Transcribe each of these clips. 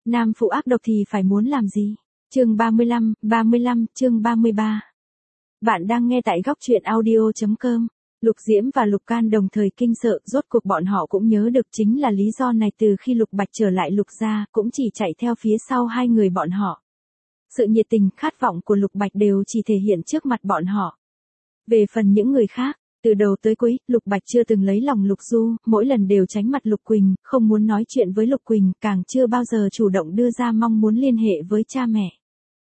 Nam phụ ác độc thì phải muốn làm gì? Chương 35, chương 33. Bạn đang nghe tại góc truyện audio.com. Lục Diễm và Lục Can đồng thời kinh sợ, rốt cuộc bọn họ cũng nhớ được chính là lý do này từ khi Lục Bạch trở lại Lục gia, cũng chỉ chạy theo phía sau hai người bọn họ. Sự nhiệt tình, khát vọng của Lục Bạch đều chỉ thể hiện trước mặt bọn họ. Về phần những người khác, từ đầu tới cuối, Lục Bạch chưa từng lấy lòng Lục Du, mỗi lần đều tránh mặt Lục Quỳnh, không muốn nói chuyện với Lục Quỳnh, càng chưa bao giờ chủ động đưa ra mong muốn liên hệ với cha mẹ.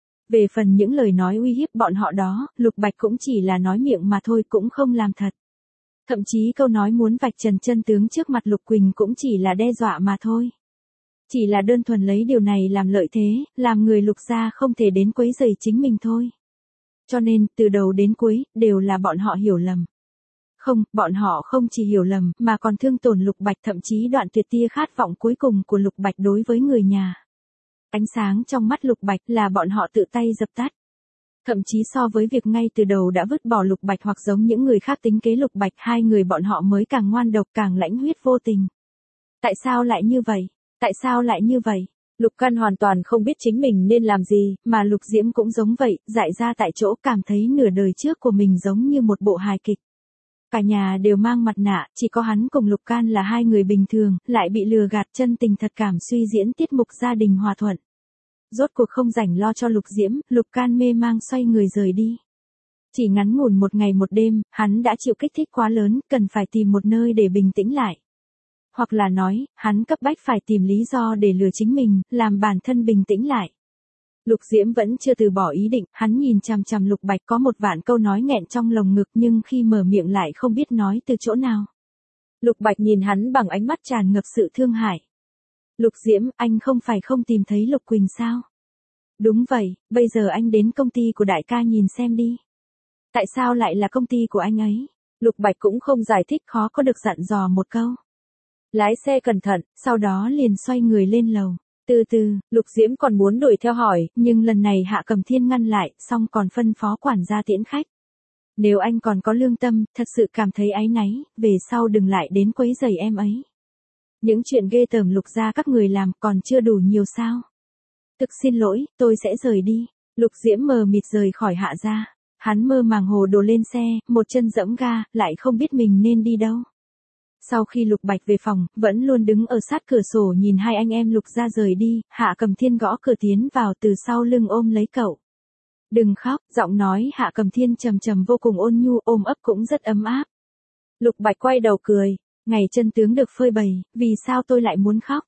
Về phần những lời nói uy hiếp bọn họ đó, Lục Bạch cũng chỉ là nói miệng mà thôi, cũng không làm thật. Thậm chí câu nói muốn vạch trần chân tướng trước mặt Lục Quỳnh cũng chỉ là đe dọa mà thôi. Chỉ là đơn thuần lấy điều này làm lợi thế, làm người Lục gia không thể đến quấy rầy chính mình thôi. Cho nên, từ đầu đến cuối, đều là bọn họ hiểu lầm. Không, bọn họ không chỉ hiểu lầm, mà còn thương tổn Lục Bạch, thậm chí đoạn tuyệt tia khát vọng cuối cùng của Lục Bạch đối với người nhà. Ánh sáng trong mắt Lục Bạch là bọn họ tự tay dập tắt. Thậm chí so với việc ngay từ đầu đã vứt bỏ Lục Bạch hoặc giống những người khác tính kế Lục Bạch, hai người bọn họ mới càng ngoan độc, càng lãnh huyết vô tình. Tại sao lại như vậy? Tại sao lại như vậy? Lục Can hoàn toàn không biết chính mình nên làm gì, mà Lục Diễm cũng giống vậy, dại ra tại chỗ, cảm thấy nửa đời trước của mình giống như một bộ hài kịch. Cả nhà đều mang mặt nạ, chỉ có hắn cùng Lục Can là hai người bình thường, lại bị lừa gạt, chân tình thật cảm suy diễn tiết mục gia đình hòa thuận. Rốt cuộc không rảnh lo cho Lục Diễm, Lục Can mê mang xoay người rời đi. Chỉ ngắn ngủn một ngày một đêm, hắn đã chịu kích thích quá lớn, cần phải tìm một nơi để bình tĩnh lại. Hoặc là nói, hắn cấp bách phải tìm lý do để lừa chính mình, làm bản thân bình tĩnh lại. Lục Diễm vẫn chưa từ bỏ ý định, hắn nhìn chằm chằm Lục Bạch, có một vạn câu nói nghẹn trong lồng ngực, nhưng khi mở miệng lại không biết nói từ chỗ nào. Lục Bạch nhìn hắn bằng ánh mắt tràn ngập sự thương hại. Lục Diễm, anh không phải không tìm thấy Lục Quỳnh sao? Đúng vậy, bây giờ anh đến công ty của đại ca nhìn xem đi. Tại sao lại là công ty của anh ấy? Lục Bạch cũng không giải thích, khó có được dặn dò một câu. Lái xe cẩn thận, sau đó liền xoay người lên lầu. Từ từ, Lục Diễm còn muốn đuổi theo hỏi, nhưng lần này Hạ Cầm Thiên ngăn lại, xong còn phân phó quản gia tiễn khách. Nếu anh còn có lương tâm, thật sự cảm thấy áy náy, về sau đừng lại đến quấy rầy em ấy. Những chuyện ghê tởm Lục gia các người làm còn chưa đủ nhiều sao? Thực xin lỗi, tôi sẽ rời đi. Lục Diễm mờ mịt rời khỏi Hạ gia. Hắn mơ màng hồ đồ lên xe, một chân giẫm ga, lại không biết mình nên đi đâu. Sau khi Lục Bạch về phòng, vẫn luôn đứng ở sát cửa sổ nhìn hai anh em Lục gia rời đi, Hạ Cầm Thiên gõ cửa tiến vào từ sau lưng ôm lấy cậu. Đừng khóc, giọng nói Hạ Cầm Thiên trầm trầm vô cùng ôn nhu, ôm ấp cũng rất ấm áp. Lục Bạch quay đầu cười, ngày chân tướng được phơi bày, vì sao tôi lại muốn khóc?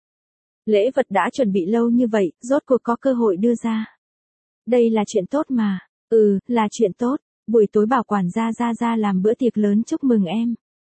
Lễ vật đã chuẩn bị lâu như vậy, rốt cuộc có cơ hội đưa ra. Đây là chuyện tốt mà. Là chuyện tốt, buổi tối bảo quản gia ra làm bữa tiệc lớn chúc mừng em.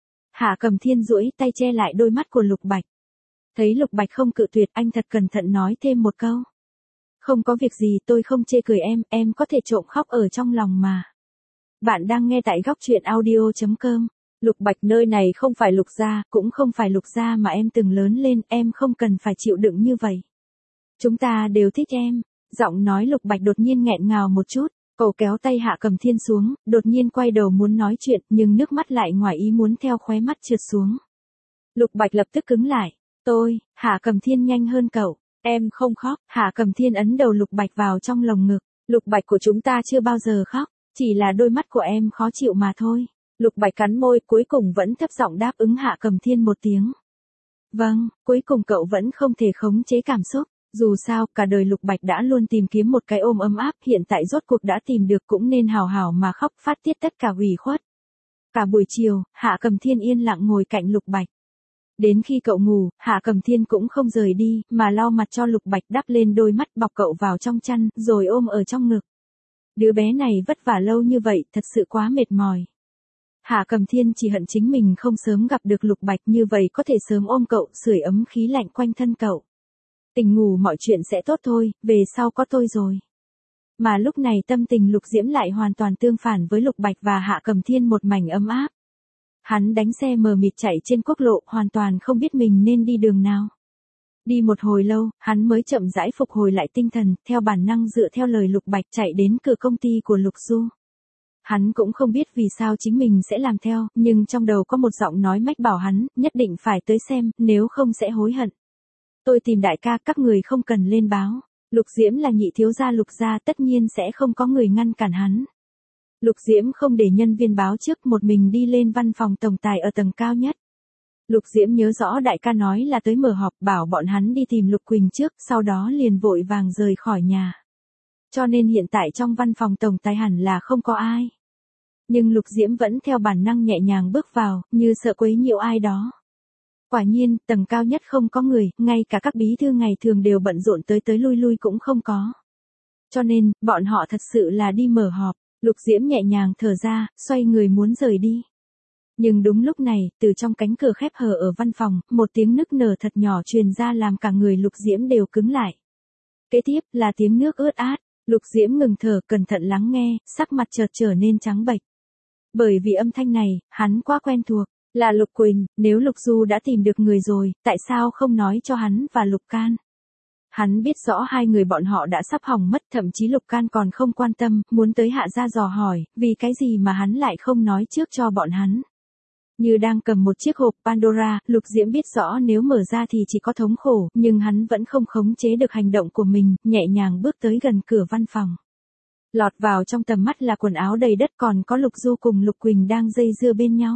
Hạ Cầm Thiên duỗi tay che lại đôi mắt của Lục Bạch. Thấy Lục Bạch không cự tuyệt, anh thật cẩn thận nói thêm một câu. Không có việc gì, tôi không chê cười em có thể trộm khóc ở trong lòng mà. Bạn đang nghe tại góc truyện audio.com. Lục Bạch, nơi này không phải Lục gia, cũng không phải Lục gia mà em từng lớn lên, em không cần phải chịu đựng như vậy. Chúng ta đều thích em. Giọng nói Lục Bạch đột nhiên nghẹn ngào một chút. Cậu kéo tay Hạ Cầm Thiên xuống, đột nhiên quay đầu muốn nói chuyện, nhưng nước mắt lại ngoài ý muốn theo khóe mắt trượt xuống. Lục Bạch lập tức cứng lại. Hạ Cầm Thiên nhanh hơn cậu. Em không khóc. Hạ Cầm Thiên ấn đầu Lục Bạch vào trong lồng ngực. Lục Bạch của chúng ta chưa bao giờ khóc, chỉ là đôi mắt của em khó chịu mà thôi. Lục Bạch cắn môi, cuối cùng vẫn thấp giọng đáp ứng Hạ Cầm Thiên một tiếng. Vâng, cuối cùng cậu vẫn không thể khống chế cảm xúc. Dù sao, cả đời Lục Bạch đã luôn tìm kiếm một cái ôm ấm áp, hiện tại rốt cuộc đã tìm được, cũng nên hào hào mà khóc, phát tiết tất cả ủy khuất. Cả buổi chiều, Hạ Cầm Thiên yên lặng ngồi cạnh Lục Bạch. Đến khi cậu ngủ, Hạ Cầm Thiên cũng không rời đi, mà lau mặt cho Lục Bạch, đắp lên đôi mắt, bọc cậu vào trong chăn, rồi ôm ở trong ngực. Đứa bé này vất vả lâu như vậy, thật sự quá mệt mỏi. Hạ Cầm Thiên chỉ hận chính mình không sớm gặp được Lục Bạch, như vậy có thể sớm ôm cậu, sưởi ấm khí lạnh quanh thân cậu. Tỉnh ngủ mọi chuyện sẽ tốt thôi, về sau có tôi rồi. Mà lúc này tâm tình Lục Diễm lại hoàn toàn tương phản với Lục Bạch và Hạ Cầm Thiên, một mảnh ấm áp. Hắn đánh xe mờ mịt chạy trên quốc lộ, hoàn toàn không biết mình nên đi đường nào. Đi một hồi lâu, hắn mới chậm rãi phục hồi lại tinh thần, theo bản năng dựa theo lời Lục Bạch chạy đến cửa công ty của Lục Du. Hắn cũng không biết vì sao chính mình sẽ làm theo, nhưng trong đầu có một giọng nói mách bảo hắn, nhất định phải tới xem, nếu không sẽ hối hận. Tôi tìm đại ca, các người không cần lên báo. Lục Diễm là nhị thiếu gia Lục gia, tất nhiên sẽ không có người ngăn cản hắn. Lục Diễm không để nhân viên báo trước, một mình đi lên văn phòng tổng tài ở tầng cao nhất. Lục Diễm nhớ rõ đại ca nói là tới mở họp, bảo bọn hắn đi tìm Lục Quỳnh trước, sau đó liền vội vàng rời khỏi nhà. Cho nên hiện tại trong văn phòng tổng tài hẳn là không có ai. Nhưng Lục Diễm vẫn theo bản năng nhẹ nhàng bước vào, như sợ quấy nhiễu ai đó. Quả nhiên, tầng cao nhất không có người, ngay cả các bí thư ngày thường đều bận rộn tới lui lui cũng không có. Cho nên, bọn họ thật sự là đi mở họp. Lục Diễm nhẹ nhàng thở ra, xoay người muốn rời đi. Nhưng đúng lúc này, từ trong cánh cửa khép hờ ở văn phòng, một tiếng nức nở thật nhỏ truyền ra làm cả người Lục Diễm đều cứng lại. Kế tiếp là tiếng nước ướt át. Lục Diễm ngừng thở, cẩn thận lắng nghe, sắc mặt chợt trở nên trắng bệch. Bởi vì âm thanh này, hắn quá quen thuộc, là Lục Quỳnh. Nếu Lục Du đã tìm được người rồi, tại sao không nói cho hắn và Lục Can? Hắn biết rõ hai người bọn họ đã sắp hỏng mất, thậm chí Lục Can còn không quan tâm, muốn tới hạ gia dò hỏi, vì cái gì mà hắn lại không nói trước cho bọn hắn. Như đang cầm một chiếc hộp Pandora, Lục Diễm biết rõ nếu mở ra thì chỉ có thống khổ, nhưng hắn vẫn không khống chế được hành động của mình, nhẹ nhàng bước tới gần cửa văn phòng. Lọt vào trong tầm mắt là quần áo đầy đất, còn có Lục Du cùng Lục Quỳnh đang dây dưa bên nhau.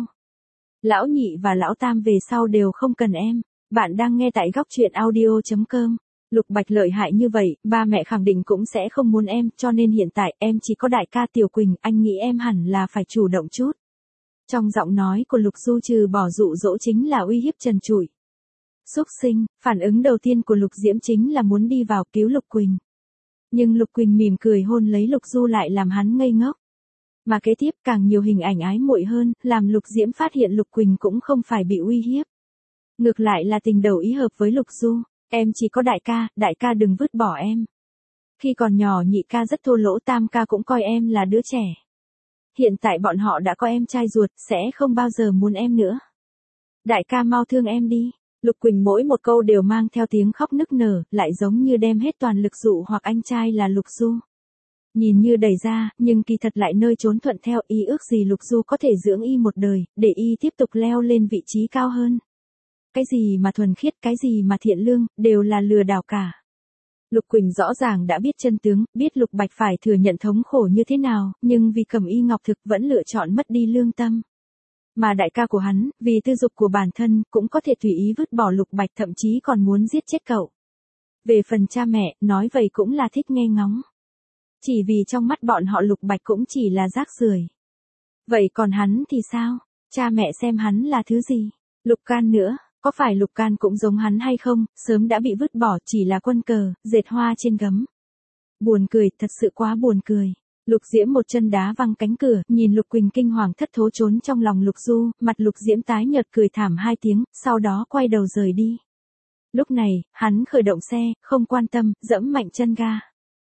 Lão nhị và lão tam về sau đều không cần em. Bạn đang nghe tại góc truyện audio.com. Lục Bạch lợi hại như vậy, ba mẹ khẳng định cũng sẽ không muốn em, cho nên hiện tại em chỉ có đại ca Tiểu Quỳnh, anh nghĩ em hẳn là phải chủ động chút. Trong giọng nói của Lục Du trừ bỏ dụ dỗ chính là uy hiếp trần trụi. Xúc sinh, phản ứng đầu tiên của Lục Diễm chính là muốn đi vào cứu Lục Quỳnh. Nhưng Lục Quỳnh mỉm cười hôn lấy Lục Du lại làm hắn ngây ngốc. Mà kế tiếp càng nhiều hình ảnh ái muội hơn, làm Lục Diễm phát hiện Lục Quỳnh cũng không phải bị uy hiếp. Ngược lại là tình đầu ý hợp với Lục Du. Em chỉ có đại ca đừng vứt bỏ em. Khi còn nhỏ nhị ca rất thô lỗ, tam ca cũng coi em là đứa trẻ. Hiện tại bọn họ đã có em trai ruột, sẽ không bao giờ muốn em nữa. Đại ca mau thương em đi. Lục Quỳnh mỗi một câu đều mang theo tiếng khóc nức nở, lại giống như đem hết toàn lực dụ hoặc anh trai là Lục Du. Nhìn như đẩy ra, nhưng kỳ thật lại nơi trốn thuận theo, ý ước gì Lục Du có thể dưỡng y một đời, để y tiếp tục leo lên vị trí cao hơn. Cái gì mà thuần khiết, cái gì mà thiện lương, đều là lừa đảo cả. Lục Quỳnh rõ ràng đã biết chân tướng, biết Lục Bạch phải thừa nhận thống khổ như thế nào, nhưng vì Cẩm Y Ngọc Thực vẫn lựa chọn mất đi lương tâm. Mà đại ca của hắn, vì tư dục của bản thân, cũng có thể tùy ý vứt bỏ Lục Bạch, thậm chí còn muốn giết chết cậu. Về phần cha mẹ, nói vậy cũng là thích nghe ngóng. Chỉ vì trong mắt bọn họ Lục Bạch cũng chỉ là rác rưởi. Vậy còn hắn thì sao? Cha mẹ xem hắn là thứ gì? Lục Can nữa. Có phải Lục Can cũng giống hắn hay không, sớm đã bị vứt bỏ, chỉ là quân cờ, dệt hoa trên gấm. Buồn cười, thật sự quá buồn cười. Lục Diễm một chân đá văng cánh cửa, nhìn Lục Quỳnh kinh hoàng thất thố trốn trong lòng Lục Du, mặt Lục Diễm tái nhợt cười thảm hai tiếng, sau đó quay đầu rời đi. Lúc này, hắn khởi động xe, không quan tâm, dẫm mạnh chân ga.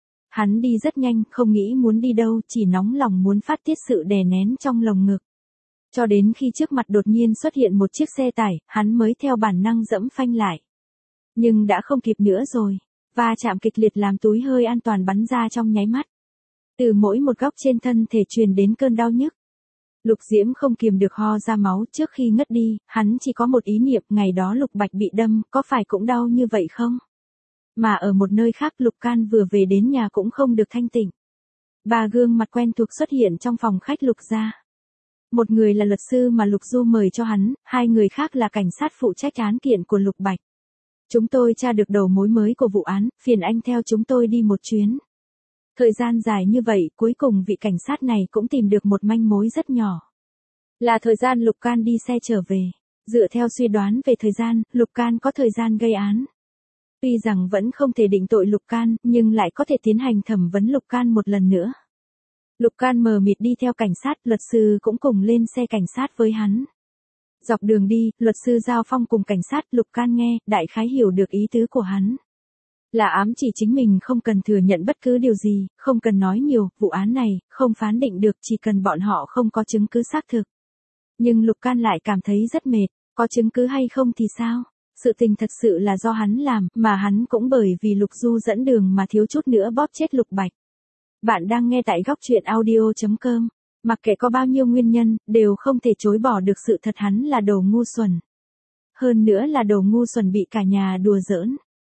Hắn đi rất nhanh, không nghĩ muốn đi đâu, chỉ nóng lòng muốn phát tiết sự đè nén trong lồng ngực. Cho đến khi trước mặt đột nhiên xuất hiện một chiếc xe tải, hắn mới theo bản năng dẫm phanh lại. Nhưng đã không kịp nữa rồi. Va chạm kịch liệt làm túi hơi an toàn bắn ra trong nháy mắt. Từ mỗi một góc trên thân thể truyền đến cơn đau nhức. Lục Diễm không kiềm được ho ra máu, trước khi ngất đi, hắn chỉ có một ý niệm, ngày đó Lục Bạch bị đâm, có phải cũng đau như vậy không? Mà ở một nơi khác Lục Can vừa về đến nhà cũng không được thanh tịnh. Ba gương mặt quen thuộc xuất hiện trong phòng khách Lục gia. Một người là luật sư mà Lục Du mời cho hắn, hai người khác là cảnh sát phụ trách án kiện của Lục Bạch. Chúng tôi tra được đầu mối mới của vụ án, phiền anh theo chúng tôi đi một chuyến. Thời gian dài như vậy, cuối cùng vị cảnh sát này cũng tìm được một manh mối rất nhỏ. Là thời gian Lục Can đi xe trở về. Dựa theo suy đoán về thời gian, Lục Can có thời gian gây án. Tuy rằng vẫn không thể định tội Lục Can, nhưng lại có thể tiến hành thẩm vấn Lục Can một lần nữa. Lục Can mờ mịt đi theo cảnh sát, luật sư cũng cùng lên xe cảnh sát với hắn. Dọc đường đi, luật sư giao phong cùng cảnh sát, Lục Can nghe, đại khái hiểu được ý tứ của hắn. Là ám chỉ chính mình không cần thừa nhận bất cứ điều gì, không cần nói nhiều, vụ án này, không phán định được, chỉ cần bọn họ không có chứng cứ xác thực. Nhưng Lục Can lại cảm thấy rất mệt, có chứng cứ hay không thì sao? Sự tình thật sự là do hắn làm, mà hắn cũng bởi vì Lục Du dẫn đường mà thiếu chút nữa bóp chết Lục Bạch. Bạn đang nghe tại góc truyện audio.com. Mặc kệ có bao nhiêu nguyên nhân, đều không thể chối bỏ được sự thật hắn là đồ ngu xuẩn. Hơn nữa là đồ ngu xuẩn bị cả nhà đùa giỡn.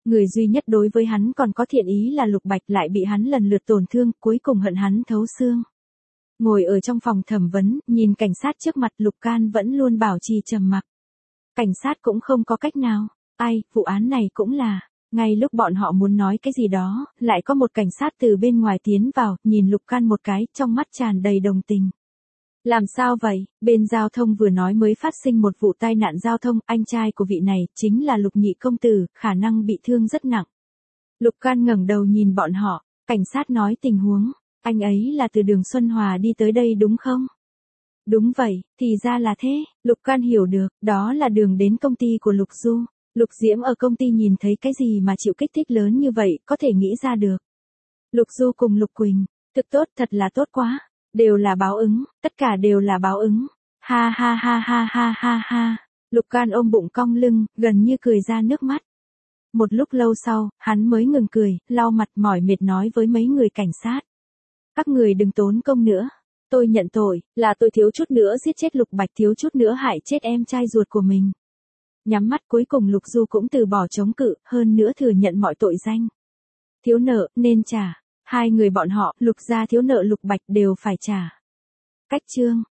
Người duy nhất đối với hắn còn có thiện ý là Lục Bạch, lại bị hắn lần lượt tổn thương, cuối cùng hận hắn thấu xương. Ngồi ở trong phòng thẩm vấn, nhìn cảnh sát trước mặt, Lục Can vẫn luôn bảo trì trầm mặc. Cảnh sát cũng không có cách nào. Ai, vụ án này cũng là. Ngay lúc bọn họ muốn nói cái gì đó, lại có một cảnh sát từ bên ngoài tiến vào, nhìn Lục Can một cái, trong mắt tràn đầy đồng tình. Làm sao vậy? Bên giao thông vừa nói mới phát sinh một vụ tai nạn giao thông, anh trai của vị này, chính là Lục nhị công tử, khả năng bị thương rất nặng. Lục Can ngẩng đầu nhìn bọn họ, cảnh sát nói tình huống, anh ấy là từ đường Xuân Hòa đi tới đây đúng không? Đúng vậy, thì ra là thế, Lục Can hiểu được, đó là đường đến công ty của Lục Du. Lục Diễm ở công ty nhìn thấy cái gì mà chịu kích thích lớn như vậy, có thể nghĩ ra được. Lục Du cùng Lục Quỳnh, thực tốt, thật là tốt quá. Đều là báo ứng, tất cả đều là báo ứng. Ha ha ha ha ha ha ha. Lục Can ôm bụng cong lưng, gần như cười ra nước mắt. Một lúc lâu sau, hắn mới ngừng cười, lau mặt mỏi mệt nói với mấy người cảnh sát. Các người đừng tốn công nữa. Tôi nhận tội, là tôi thiếu chút nữa giết chết Lục Bạch, thiếu chút nữa hại chết em trai ruột của mình. Nhắm mắt, cuối cùng Lục Du cũng từ bỏ chống cự, hơn nữa thừa nhận mọi tội danh. Thiếu nợ, nên trả. Hai người bọn họ, Lục gia thiếu nợ Lục Bạch đều phải trả. Cách chương